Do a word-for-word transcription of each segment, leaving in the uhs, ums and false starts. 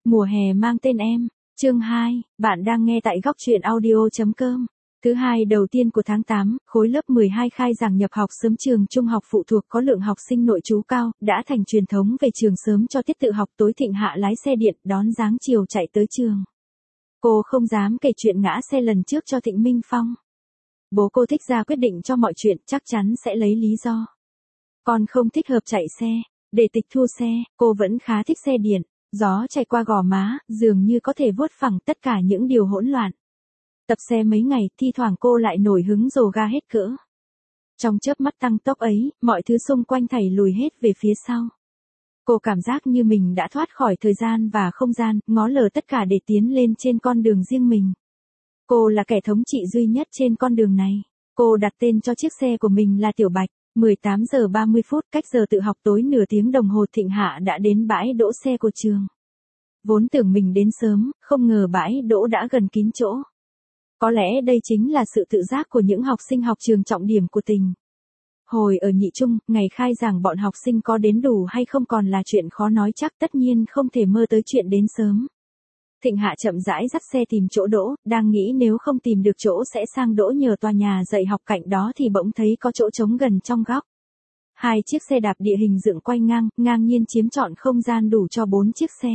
Mùa hè mang tên em. Chương hai, bạn đang nghe tại góc truyện audio chấm com. Thứ hai đầu tiên của tháng tám, khối lớp mười hai khai giảng nhập học sớm trường trung học phụ thuộc có lượng học sinh nội trú cao, đã thành truyền thống về trường sớm cho tiết tự học tối Thịnh Hạ lái xe điện đón dáng chiều chạy tới trường. Cô không dám kể chuyện ngã xe lần trước cho Thịnh Minh Phong. Bố cô thích ra quyết định cho mọi chuyện, chắc chắn sẽ lấy lý do. Con không thích hợp chạy xe, để tịch thu xe, cô vẫn khá thích xe điện. Gió chạy qua gò má, dường như có thể vuốt phẳng tất cả những điều hỗn loạn. Tập xe mấy ngày, thi thoảng cô lại nổi hứng rồ ga hết cỡ. Trong chớp mắt tăng tốc ấy, mọi thứ xung quanh thảy lùi hết về phía sau. Cô cảm giác như mình đã thoát khỏi thời gian và không gian, ngó lờ tất cả để tiến lên trên con đường riêng mình. Cô là kẻ thống trị duy nhất trên con đường này. Cô đặt tên cho chiếc xe của mình là Tiểu Bạch. mười tám giờ ba mươi phút, cách giờ tự học tối nửa tiếng đồng hồ, Thịnh Hạ đã đến bãi đỗ xe của trường. Vốn tưởng mình đến sớm, không ngờ bãi đỗ đã gần kín chỗ. Có lẽ đây chính là sự tự giác của những học sinh học trường trọng điểm của tỉnh. Hồi ở nhị trung, ngày khai giảng bọn học sinh có đến đủ hay không còn là chuyện khó nói chắc, tất nhiên không thể mơ tới chuyện đến sớm. Thịnh Hạ chậm rãi dắt xe tìm chỗ đỗ, đang nghĩ nếu không tìm được chỗ sẽ sang đỗ nhờ tòa nhà dạy học cạnh đó thì bỗng thấy có chỗ trống gần trong góc. Hai chiếc xe đạp địa hình dựng quay ngang, ngang nhiên chiếm trọn không gian đủ cho bốn chiếc xe.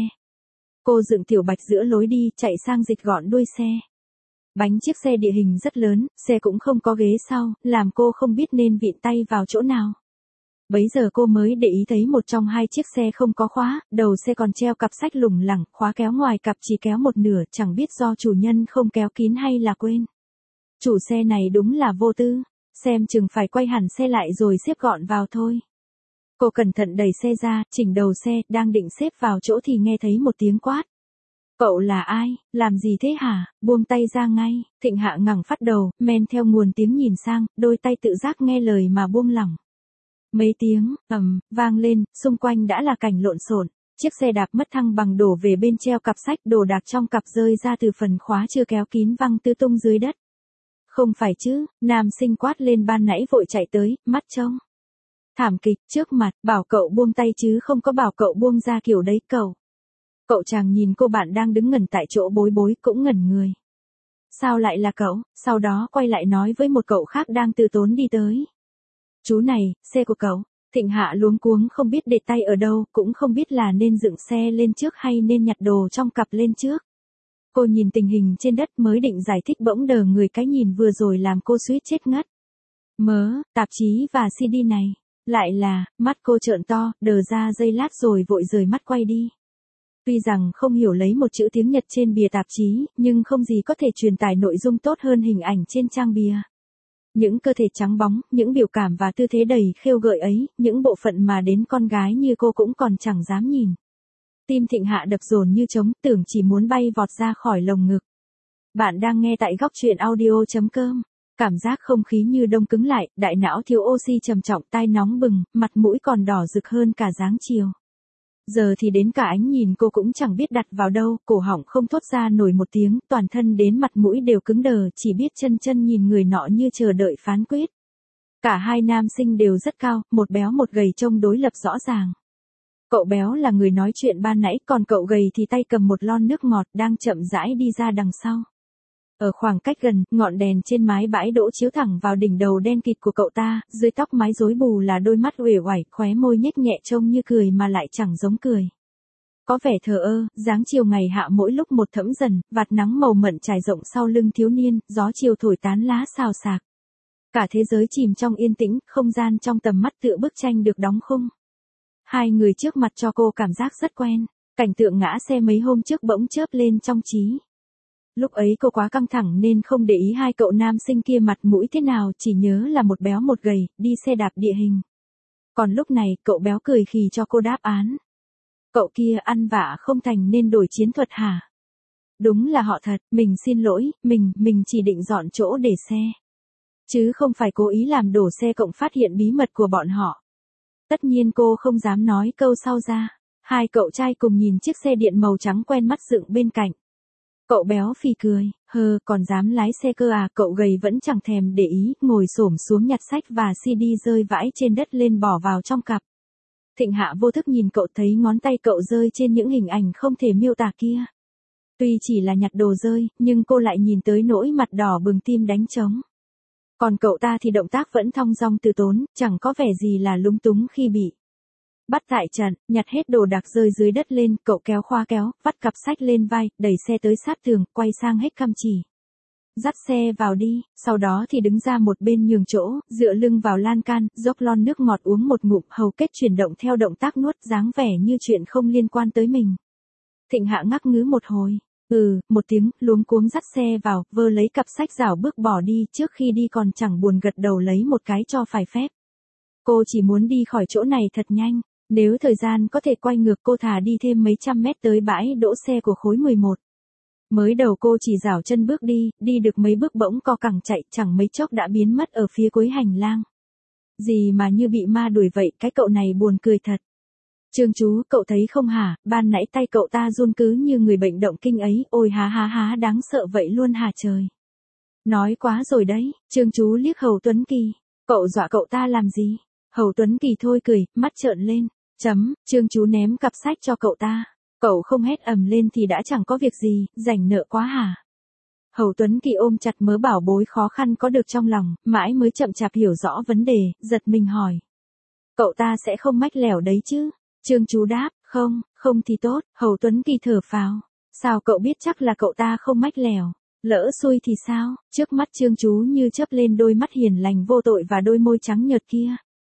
Cô dựng Tiểu Bạch giữa lối đi, chạy sang dịch gọn đuôi xe. Bánh chiếc xe địa hình rất lớn, xe cũng không có ghế sau, làm cô không biết nên vịn tay vào chỗ nào. Bấy giờ cô mới để ý thấy một trong hai chiếc xe không có khóa, đầu xe còn treo cặp sách lủng lẳng, khóa kéo ngoài cặp chỉ kéo một nửa, chẳng biết do chủ nhân không kéo kín hay là quên. Chủ xe này đúng là vô tư, xem chừng phải quay hẳn xe lại rồi xếp gọn vào thôi. Cô cẩn thận đẩy xe ra, chỉnh đầu xe, đang định xếp vào chỗ thì nghe thấy một tiếng quát. Cậu là ai, làm gì thế hả, buông tay ra ngay. Thịnh Hạ ngẩng phát đầu, men theo nguồn tiếng nhìn sang, đôi tay tự giác nghe lời mà buông lỏng. Mấy tiếng, ầm, vang lên, xung quanh đã là cảnh lộn xộn. Chiếc xe đạp mất thăng bằng đổ về bên treo cặp sách, đồ đạc trong cặp rơi ra từ phần khóa chưa kéo kín văng tứ tung dưới đất. Không phải chứ, nam sinh quát lên ban nãy vội chạy tới, mắt trông. Thảm kịch trước mặt, bảo cậu buông tay chứ không có bảo cậu buông ra kiểu đấy cậu. Cậu chàng nhìn cô bạn đang đứng ngẩn tại chỗ bối rối cũng ngẩn người. Sao lại là cậu, sau đó quay lại nói với một cậu khác đang từ tốn đi tới. Chú này, xe của cậu. Thịnh Hạ luống cuống không biết để tay ở đâu, cũng không biết là nên dựng xe lên trước hay nên nhặt đồ trong cặp lên trước. Cô nhìn tình hình trên đất mới định giải thích bỗng đờ người, cái nhìn vừa rồi làm cô suýt chết ngất. Mớ, tạp chí và xê đê này. Lại là, mắt cô trợn to, đờ ra giây lát rồi vội rời mắt quay đi. Tuy rằng không hiểu lấy một chữ tiếng Nhật trên bìa tạp chí, nhưng không gì có thể truyền tải nội dung tốt hơn hình ảnh trên trang bìa. Những cơ thể trắng bóng, những biểu cảm và tư thế đầy khêu gợi ấy, những bộ phận mà đến con gái như cô cũng còn chẳng dám nhìn. Tim Thịnh Hạ đập dồn như trống, tưởng chỉ muốn bay vọt ra khỏi lồng ngực. Bạn đang nghe tại góc truyện audio chấm com. Cảm giác không khí như đông cứng lại, đại não thiếu oxy trầm trọng, tai nóng bừng, mặt mũi còn đỏ rực hơn cả dáng chiều. Giờ thì đến cả ánh nhìn cô cũng chẳng biết đặt vào đâu, cổ họng không thốt ra nổi một tiếng, toàn thân đến mặt mũi đều cứng đờ, chỉ biết chân chân nhìn người nọ như chờ đợi phán quyết. Cả hai nam sinh đều rất cao, một béo một gầy trông đối lập rõ ràng. Cậu béo là người nói chuyện ban nãy, còn cậu gầy thì tay cầm một lon nước ngọt đang chậm rãi đi ra đằng sau. Ở khoảng cách gần, ngọn đèn trên mái bãi đỗ chiếu thẳng vào đỉnh đầu đen kịt của cậu ta, dưới tóc mái rối bù là đôi mắt uể oải, khóe môi nhếch nhẹ trông như cười mà lại chẳng giống cười. Có vẻ thờ ơ, dáng chiều ngày hạ mỗi lúc một thẫm dần, vạt nắng màu mận trải rộng sau lưng thiếu niên, gió chiều thổi tán lá xào xạc. Cả thế giới chìm trong yên tĩnh, không gian trong tầm mắt tựa bức tranh được đóng khung. Hai người trước mặt cho cô cảm giác rất quen, cảnh tượng ngã xe mấy hôm trước bỗng chớp lên trong trí. Lúc ấy cô quá căng thẳng nên không để ý hai cậu nam sinh kia mặt mũi thế nào, chỉ nhớ là một béo một gầy, đi xe đạp địa hình. Còn lúc này, cậu béo cười khì cho cô đáp án. Cậu kia ăn vạ không thành nên đổi chiến thuật hả? Đúng là họ thật, mình xin lỗi, mình, mình chỉ định dọn chỗ để xe. Chứ không phải cố ý làm đổ xe cộng phát hiện bí mật của bọn họ. Tất nhiên cô không dám nói câu sau ra. Hai cậu trai cùng nhìn chiếc xe điện màu trắng quen mắt dựng bên cạnh. Cậu béo phì cười, hơ, còn dám lái xe cơ à, cậu gầy vẫn chẳng thèm để ý, ngồi xổm xuống nhặt sách và xê đê rơi vãi trên đất lên bỏ vào trong cặp. Thịnh Hạ vô thức nhìn cậu thấy ngón tay cậu rơi trên những hình ảnh không thể miêu tả kia. Tuy chỉ là nhặt đồ rơi, nhưng cô lại nhìn tới nỗi mặt đỏ bừng tim đánh trống. Còn cậu ta thì động tác vẫn thong dong từ tốn, chẳng có vẻ gì là lúng túng khi bị bắt tại trận, nhặt hết đồ đạc rơi dưới đất lên, cậu kéo khóa kéo, vắt cặp sách lên vai, đẩy xe tới sát tường, quay sang hết căm chỉ. Dắt xe vào đi, sau đó thì đứng ra một bên nhường chỗ, dựa lưng vào lan can, dốc lon nước ngọt uống một ngụm, hầu kết chuyển động theo động tác nuốt, dáng vẻ như chuyện không liên quan tới mình. Thịnh Hạ ngắc ngứ một hồi, ừ, một tiếng, luống cuống dắt xe vào, vơ lấy cặp sách rảo bước bỏ đi, trước khi đi còn chẳng buồn gật đầu lấy một cái cho phải phép. Cô chỉ muốn đi khỏi chỗ này thật nhanh, nếu thời gian có thể quay ngược cô thà đi thêm mấy trăm mét tới bãi đỗ xe của khối mười một. Mới đầu cô chỉ rảo chân bước đi, đi được mấy bước bỗng co cẳng chạy, chẳng mấy chốc đã biến mất ở phía cuối hành lang. Gì mà như bị ma đuổi vậy, cái cậu này buồn cười thật. Trương chú, cậu thấy không hả, ban nãy tay cậu ta run cứ như người bệnh động kinh ấy, ôi há há há đáng sợ vậy luôn hả trời. Nói quá rồi đấy, Trương chú liếc Hầu Tuấn Kỳ, cậu dọa cậu ta làm gì? Hầu Tuấn Kỳ thôi cười, mắt trợn lên, chấm, Trương chú ném cặp sách cho cậu ta. Cậu không hét ầm lên thì đã chẳng có việc gì, rảnh nợ quá hả? Hầu Tuấn Kỳ ôm chặt mớ bảo bối khó khăn có được trong lòng, mãi mới chậm chạp hiểu rõ vấn đề, giật mình hỏi. Cậu ta sẽ không mách lẻo đấy chứ? Trương chú đáp, không, không thì tốt, Hầu Tuấn Kỳ thở phào. Sao cậu biết chắc là cậu ta không mách lẻo? Lỡ xui thì sao? Trước mắt Trương chú như chớp lên đôi mắt hiền lành vô tội và đôi môi trắng nhợt kia.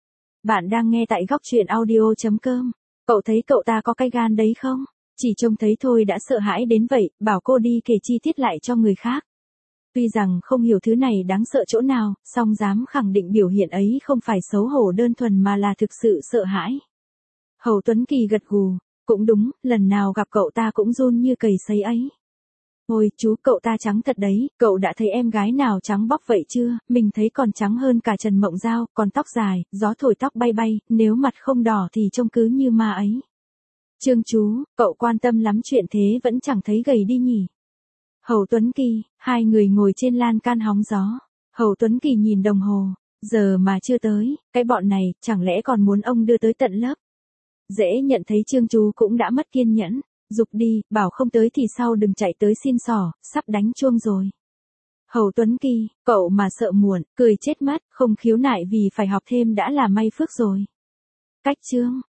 Bạn đang nghe tại góc truyện audio chấm com. Cậu thấy cậu ta có cái gan đấy không? Chỉ trông thấy thôi đã sợ hãi đến vậy, bảo cô đi kể chi tiết lại cho người khác. Tuy rằng không hiểu thứ này đáng sợ chỗ nào, song dám khẳng định biểu hiện ấy không phải xấu hổ đơn thuần mà là thực sự sợ hãi. Hầu Tuấn Kỳ gật gù, cũng đúng, lần nào gặp cậu ta cũng run như cầy sấy ấy. Ôi chú, cậu ta trắng thật đấy, cậu đã thấy em gái nào trắng bóc vậy chưa? Mình thấy còn trắng hơn cả Trần Mộng Giao, còn tóc dài, gió thổi tóc bay bay, nếu mặt không đỏ thì trông cứ như ma ấy. Trương chú, cậu quan tâm lắm chuyện thế vẫn chẳng thấy gầy đi nhỉ. Hầu Tuấn Kỳ, hai người ngồi trên lan can hóng gió. Hầu Tuấn Kỳ nhìn đồng hồ, giờ mà chưa tới, cái bọn này, chẳng lẽ còn muốn ông đưa tới tận lớp. Dễ nhận thấy Trương chú cũng đã mất kiên nhẫn, giục đi, bảo không tới thì sau đừng chạy tới xin xỏ, sắp đánh chuông rồi. Hầu Tuấn Kỳ, cậu mà sợ muộn, cười chết mất, không khiếu nại vì phải học thêm đã là may phước rồi. Cách chương.